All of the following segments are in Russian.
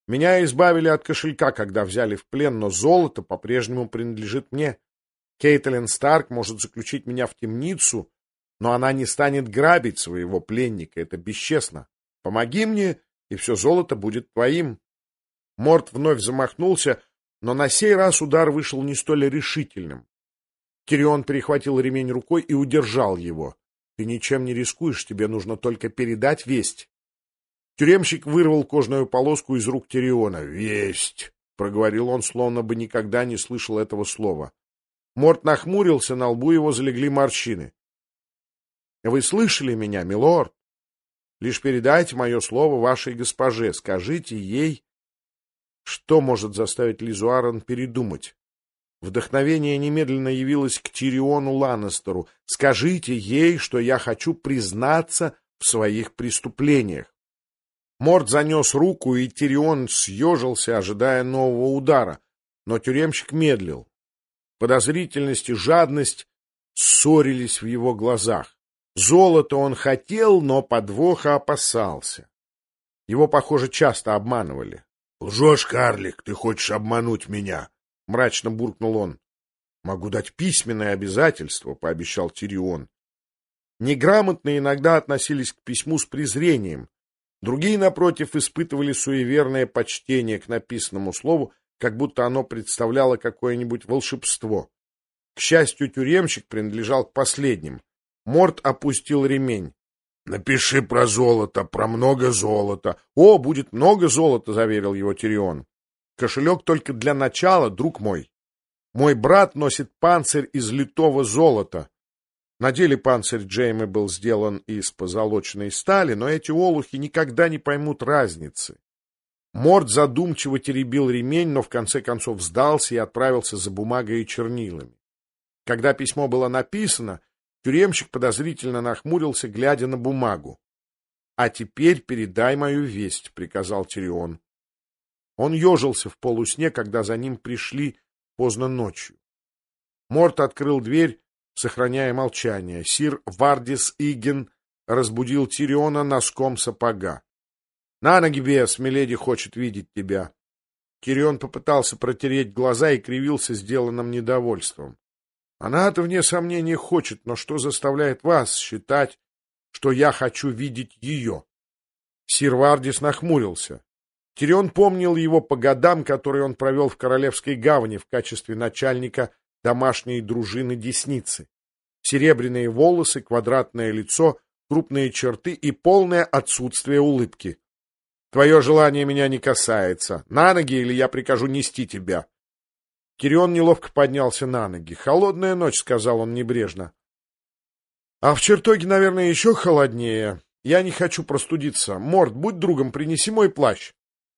Меня избавили от кошелька, когда взяли в плен, но золото по-прежнему принадлежит мне. Кейтлин Старк может заключить меня в темницу, но она не станет грабить своего пленника. Это бесчестно. Помоги мне, и все золото будет твоим. Морт вновь замахнулся, но на сей раз удар вышел не столь решительным. Тирион перехватил ремень рукой и удержал его. — Ты ничем не рискуешь, тебе нужно только передать весть. Тюремщик вырвал кожаную полоску из рук Тириона. — Весть! — проговорил он, словно бы никогда не слышал этого слова. Морт нахмурился, на лбу его залегли морщины. — Вы слышали меня, милорд? Лишь передайте мое слово вашей госпоже, скажите ей... Что может заставить Лизу Аррен передумать? Вдохновение немедленно явилось к Тириону Ланнестеру. Скажите ей, что я хочу признаться в своих преступлениях. Морт занес руку, и Тирион съежился, ожидая нового удара. Но тюремщик медлил. Подозрительность и жадность ссорились в его глазах. Золото он хотел, но подвоха опасался. Его, похоже, часто обманывали. — Лжешь, карлик, ты хочешь обмануть меня? — мрачно буркнул он. — Могу дать письменное обязательство, — пообещал Тирион. Неграмотные иногда относились к письму с презрением. Другие, напротив, испытывали суеверное почтение к написанному слову, как будто оно представляло какое-нибудь волшебство. К счастью, тюремщик принадлежал к последним. Морт опустил ремень. — Напиши про золото, про много золота. — О, будет много золота, — заверил его Тирион. — Кошелек только для начала, друг мой. Мой брат носит панцирь из литого золота. На деле панцирь Джеймы был сделан из позолоченной стали, но эти олухи никогда не поймут разницы. Морт задумчиво теребил ремень, но в конце концов сдался и отправился за бумагой и чернилами. Когда письмо было написано, тюремщик подозрительно нахмурился, глядя на бумагу. — А теперь передай мою весть, — приказал Тирион. Он ежился в полусне, когда за ним пришли поздно ночью. Морт открыл дверь, сохраняя молчание. Сир Вардис Иген разбудил Тириона носком сапога. — На ноги, бес, миледи хочет видеть тебя. Тирион попытался протереть глаза и кривился сделанным недовольством. — Она-то, вне сомнения, хочет, но что заставляет вас считать, что я хочу видеть ее? Сир Вардис нахмурился. Тирион помнил его по годам, которые он провел в Королевской гавани в качестве начальника домашней дружины Десницы. Серебряные волосы, квадратное лицо, крупные черты и полное отсутствие улыбки. — Твое желание меня не касается. На ноги, или я прикажу нести тебя. Тирион неловко поднялся на ноги. — Холодная ночь, — сказал он небрежно. — А в чертоге, наверное, еще холоднее. Я не хочу простудиться. Морт, будь другом, принеси мой плащ.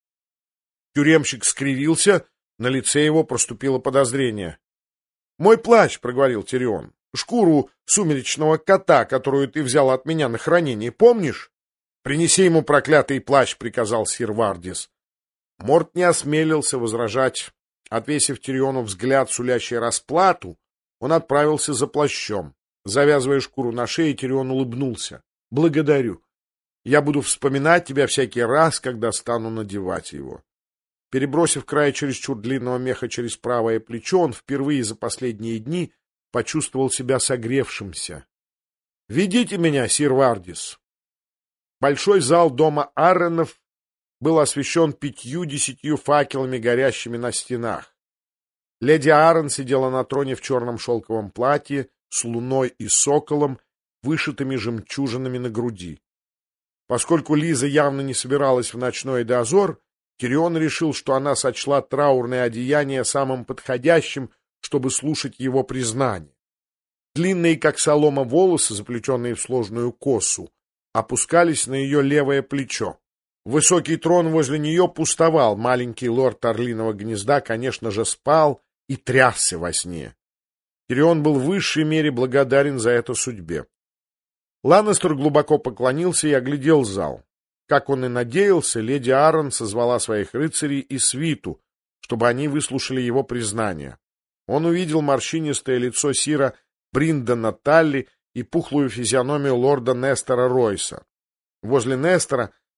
Тюремщик скривился, на лице его проступило подозрение. — Мой плащ, — проговорил Тирион, — шкуру сумеречного кота, которую ты взял от меня на хранение, помнишь? — Принеси ему проклятый плащ, — приказал сир Вардис. Морт не осмелился возражать. Отвесив Тириону взгляд, сулящий расплату, он отправился за плащом. Завязывая шкуру на шее, Тирион улыбнулся. — Благодарю. Я буду вспоминать тебя всякий раз, когда стану надевать его. Перебросив край чересчур длинного меха через правое плечо, он впервые за последние дни почувствовал себя согревшимся. — Ведите меня, сир Вардис. Большой зал дома Арренов был освещен 50 факелами, горящими на стенах. Леди Аррен сидела на троне в черном шелковом платье с луной и соколом, вышитыми жемчужинами на груди. Поскольку Лиза явно не собиралась в ночной дозор, Тирион решил, что она сочла траурное одеяние самым подходящим, чтобы слушать его признание. Длинные, как солома, волосы, заплетенные в сложную косу, опускались на ее левое плечо. Высокий трон возле нее пустовал, маленький лорд Орлиного гнезда, конечно же, спал и трясся во сне. Тирион был в высшей мере благодарен за это судьбе. Ланнестер глубоко поклонился и оглядел зал. Как он и надеялся, леди Аррен созвала своих рыцарей и свиту, чтобы они выслушали его признание. Он увидел морщинистое лицо сира Бриндона Талли и пухлую физиономию лорда Нестора Ройса. Возле Нестора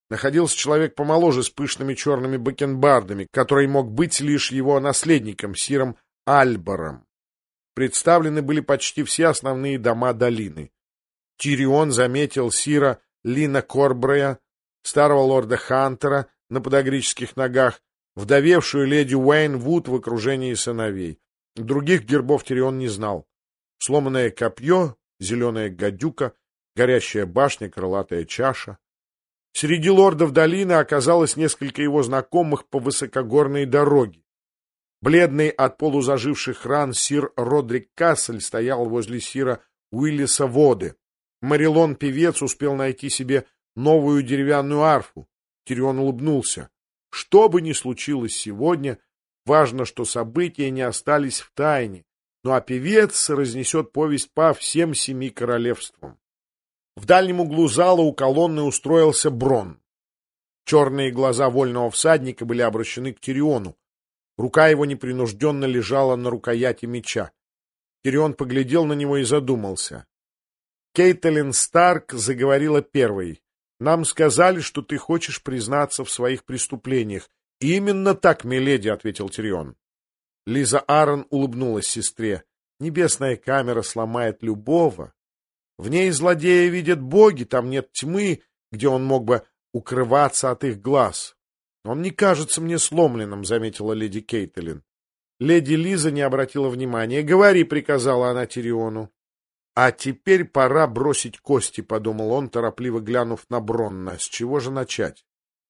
находился человек помоложе с пышными черными бакенбардами, который мог быть лишь его наследником, сиром Альбором. Представлены были почти все основные дома долины. Тирион заметил сира Лина Корбрея, старого лорда Хантера на подагрических ногах, вдовевшую леди Уэйн Вуд в окружении сыновей. Других гербов Тирион не знал. Сломанное копье, зеленая гадюка, горящая башня, крылатая чаша. Среди лордов долины оказалось несколько его знакомых по высокогорной дороге. Бледный от полузаживших ран сир Родрик Кассель стоял возле сира Уиллиса Воды. Марилон-певец успел найти себе новую деревянную арфу. Тирион улыбнулся. Что бы ни случилось сегодня, важно, что события не остались в тайне, ну а певец разнесет повесть по всем 7 королевствам. В дальнем углу зала у колонны устроился Брон. Черные глаза вольного всадника были обращены к Тириону. Рука его непринужденно лежала на рукояти меча. Тирион поглядел на него и задумался. Кейтлин Старк заговорила первой. «Нам сказали, что ты хочешь признаться в своих преступлениях». «Именно так, миледи», — ответил Тирион. Лиза Аарон улыбнулась сестре. «Небесная камера сломает любого. В ней злодея видят боги, там нет тьмы, где он мог бы укрываться от их глаз». «Он не кажется мне сломленным», — заметила леди Кейтлин. Леди Лиза не обратила внимания. «Говори», — приказала она Тириону. «А теперь пора бросить кости», — подумал он, торопливо глянув на Бронна. «С чего же начать?»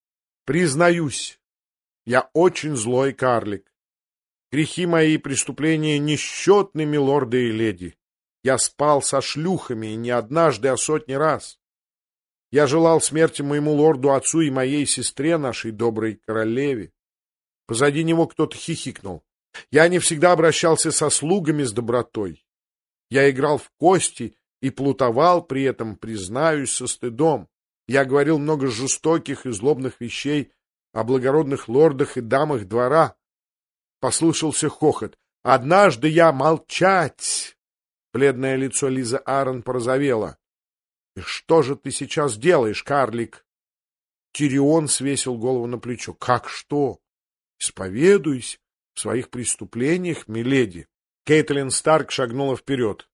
«Признаюсь, я очень злой карлик. Грехи мои и преступления несчетны, милорды и леди. Я спал со шлюхами, и не однажды, а сотни раз. Я желал смерти моему лорду-отцу и моей сестре, нашей доброй королеве». Позади него кто-то хихикнул. «Я не всегда обращался со слугами с добротой. Я играл в кости и плутовал при этом, признаюсь, со стыдом. Я говорил много жестоких и злобных вещей о благородных лордах и дамах двора». Послышался хохот. «Однажды я молчать!» Бледное лицо Лизы Аарон порозовело. «И что же ты сейчас делаешь, карлик?» Тирион свесил голову на плечо. «Как что? Исповедуюсь в своих преступлениях, миледи». Кейтлин Старк шагнула вперед.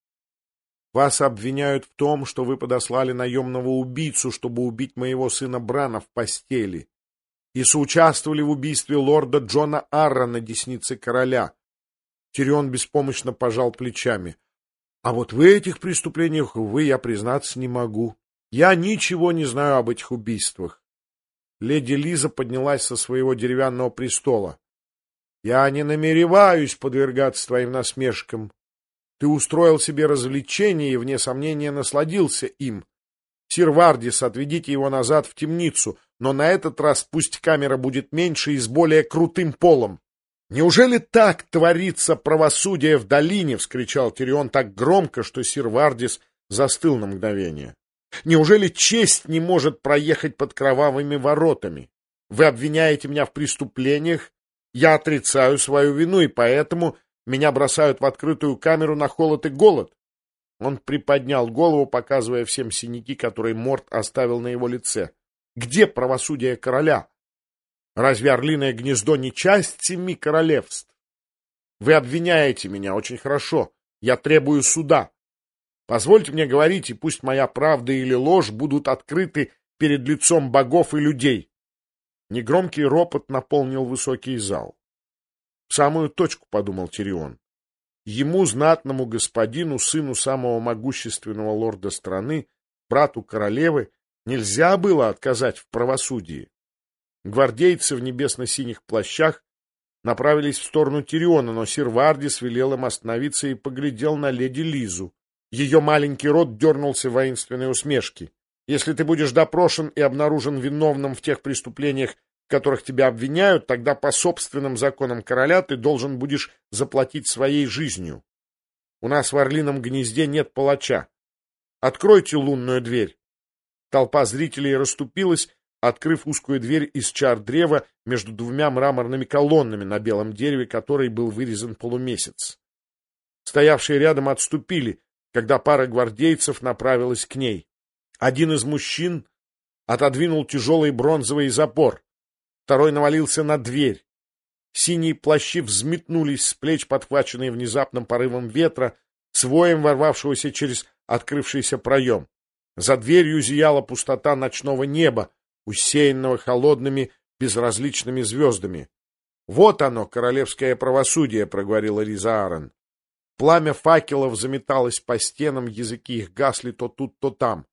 «Вас обвиняют в том, что вы подослали наемного убийцу, чтобы убить моего сына Брана в постели, и соучаствовали в убийстве лорда Джона Аррона, десницы короля». Тирион беспомощно пожал плечами. «А вот в этих преступлениях, увы, я признаться не могу. Я ничего не знаю об этих убийствах». Леди Лиза поднялась со своего деревянного престола. «Я не намереваюсь подвергаться твоим насмешкам. Ты устроил себе развлечение и, вне сомнения, насладился им. Сир Вардис, отведите его назад в темницу, но на этот раз пусть камера будет меньше и с более крутым полом». «Неужели так творится правосудие в долине?» — вскричал Тирион так громко, что сир Вардис застыл на мгновение. «Неужели честь не может проехать под кровавыми воротами? Вы обвиняете меня в преступлениях? Я отрицаю свою вину, и поэтому меня бросают в открытую камеру на холод и голод». Он приподнял голову, показывая всем синяки, которые Морт оставил на его лице. «Где правосудие короля? Разве Орлиное гнездо не часть 7 королевств? Вы обвиняете меня, очень хорошо. Я требую суда. Позвольте мне говорить, и пусть моя правда или ложь будут открыты перед лицом богов и людей». Негромкий ропот наполнил высокий зал. «В самую точку», — подумал Тирион. Ему, знатному господину, сыну самого могущественного лорда страны, брату королевы, нельзя было отказать в правосудии. Гвардейцы в небесно-синих плащах направились в сторону Тириона, но сир Вардис велел им остановиться и поглядел на леди Лизу. Ее маленький рот дернулся в воинственной усмешке. «Если ты будешь допрошен и обнаружен виновным в тех преступлениях, в которых тебя обвиняют, тогда по собственным законам короля ты должен будешь заплатить своей жизнью. У нас в Орлином гнезде нет палача. Откройте лунную дверь». Толпа зрителей расступилась, открыв узкую дверь из чар древа между 2 мраморными колоннами, на белом дереве которой был вырезан полумесяц. Стоявшие рядом отступили, когда пара гвардейцев направилась к ней. Один из мужчин, отодвинул тяжелый бронзовый запор. Второй навалился на дверь. Синие плащи взметнулись с плеч, подхваченные внезапным порывом ветра, с воем ворвавшегося через открывшийся проем. За дверью зияла пустота ночного неба, усеянного холодными безразличными звездами. — Вот оно, королевское правосудие, — проговорила Лиза Аарон. Пламя факелов заметалось по стенам, языки их гасли то тут, то там.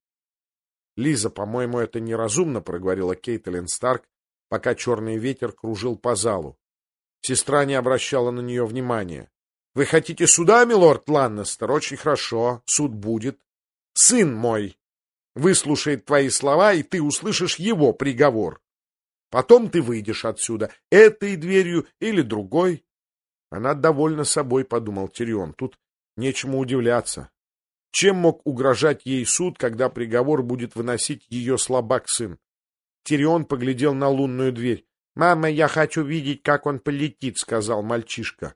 — Лиза, по-моему, это неразумно, — проговорила Кейтлин Старк, пока черный ветер кружил по залу. Сестра не обращала на нее внимания. — Вы хотите суда, милорд Ланнестер? Очень хорошо, суд будет. Сын мой выслушает твои слова, и ты услышишь его приговор. Потом ты выйдешь отсюда этой дверью или другой. Она довольна собой, — подумал Тирион. Тут нечему удивляться. Чем мог угрожать ей суд, когда приговор будет выносить ее слабак-сын? Тирион поглядел на лунную дверь. — Мама, я хочу видеть, как он полетит, — сказал мальчишка.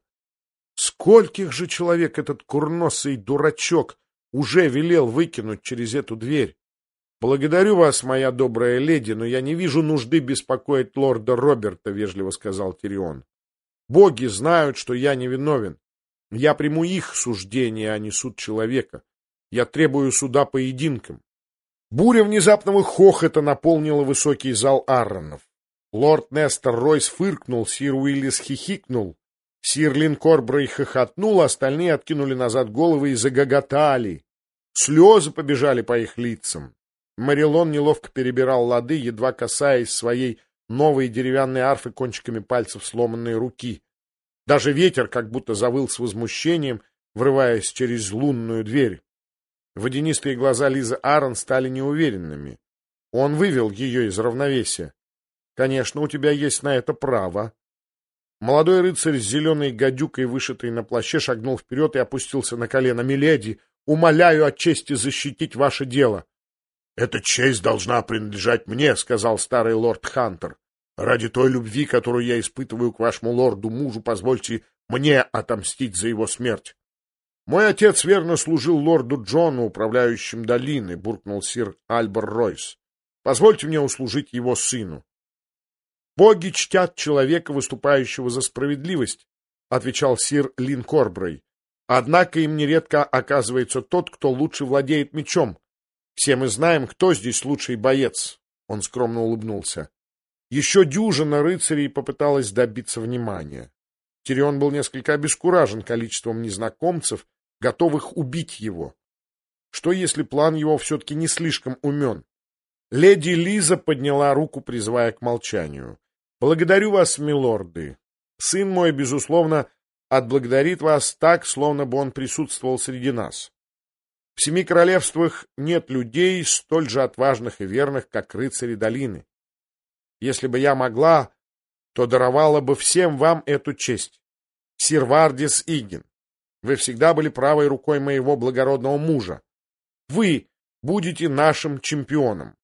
Скольких же человек этот курносый дурачок уже велел выкинуть через эту дверь? — Благодарю вас, моя добрая леди, но я не вижу нужды беспокоить лорда Роберта, — вежливо сказал Тирион. — Боги знают, что я невиновен. Я приму их суждение, а не суд человека. Я требую суда поединком. Буря внезапного хохота наполнила высокий зал Арронов. Лорд Нестор Ройс фыркнул, сир Уиллис хихикнул, сир Линкорбрей хохотнул, остальные откинули назад головы и загоготали. Слезы побежали по их лицам. Марилон неловко перебирал лады, едва касаясь своей новой деревянной арфы кончиками пальцев сломанной руки. Даже ветер как будто завыл с возмущением, врываясь через лунную дверь. Водянистые глаза Лизы Аарон стали неуверенными. Он вывел ее из равновесия. — Конечно, у тебя есть на это право. Молодой рыцарь с зеленой гадюкой, вышитой на плаще, шагнул вперед и опустился на колено. — Миледи, умоляю от чести защитить ваше дело. — Эта честь должна принадлежать мне, — сказал старый лорд Хантер. — Ради той любви, которую я испытываю к вашему лорду-мужу, позвольте мне отомстить за его смерть. — Мой отец верно служил лорду Джону, управляющим долиной, — буркнул сир Альбер Ройс. — Позвольте мне услужить его сыну. — Боги чтят человека, выступающего за справедливость, — отвечал сир Линкорбрей. — Однако им нередко оказывается тот, кто лучше владеет мечом. Все мы знаем, кто здесь лучший боец. Он скромно улыбнулся. Еще дюжина рыцарей попыталась добиться внимания. Тирион был несколько обескуражен количеством незнакомцев, готовых убить его. Что, если план его все-таки не слишком умен? Леди Лиза подняла руку, призывая к молчанию. — Благодарю вас, милорды. Сын мой, безусловно, отблагодарит вас так, словно бы он присутствовал среди нас. В 7 королевствах нет людей, столь же отважных и верных, как рыцари долины. Если бы я могла, то даровала бы всем вам эту честь. Сир Вардис Игин, вы всегда были правой рукой моего благородного мужа. Вы будете нашим чемпионом.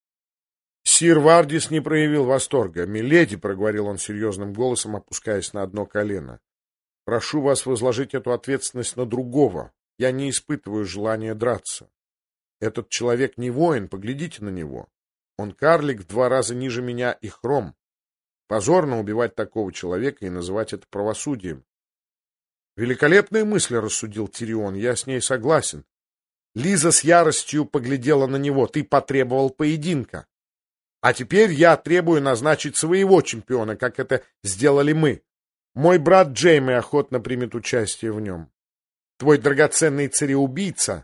Сир Вардис не проявил восторга. — Миледи, — проговорил он серьезным голосом, опускаясь на одно колено, — прошу вас возложить эту ответственность на другого. Я не испытываю желания драться. Этот человек не воин, поглядите на него. Он карлик в 2 раза ниже меня и хром. Позорно убивать такого человека и называть это правосудием. Великолепная мысль, — рассудил Тирион, — я с ней согласен. Лиза с яростью поглядела на него. — Ты потребовал поединка. А теперь я требую назначить своего чемпиона, как это сделали мы. Мой брат Джейми охотно примет участие в нем. Твой драгоценный цареубийца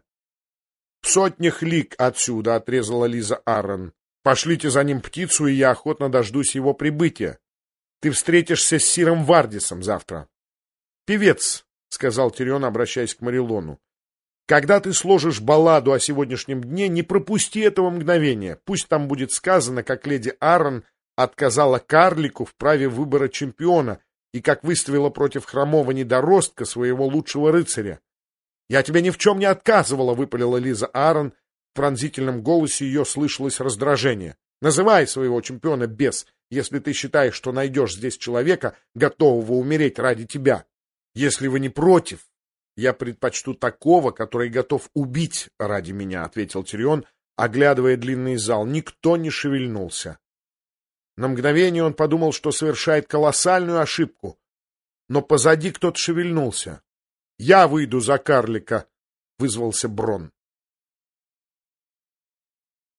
в 100 лиг отсюда, — отрезала Лиза Аарон. Пошлите за ним птицу, и я охотно дождусь его прибытия. Ты встретишься с сиром Вардисом завтра. — Певец, — сказал Тирион, обращаясь к Марилону, — когда ты сложишь балладу о сегодняшнем дне, не пропусти этого мгновения. Пусть там будет сказано, как леди Аарон отказала карлику в праве выбора чемпиона и как выставила против хромого недоростка своего лучшего рыцаря. — Я тебе ни в чем не отказывала, — выпалила Лиза Аарон. В пронзительном голосе ее слышалось раздражение. — Называй своего чемпиона, бес, если ты считаешь, что найдешь здесь человека, готового умереть ради тебя. Если вы не против, я предпочту такого, который готов убить ради меня, — ответил Тирион, оглядывая длинный зал. Никто не шевельнулся. На мгновение он подумал, что совершает колоссальную ошибку, но позади кто-то шевельнулся. — Я выйду за карлика, — вызвался Брон.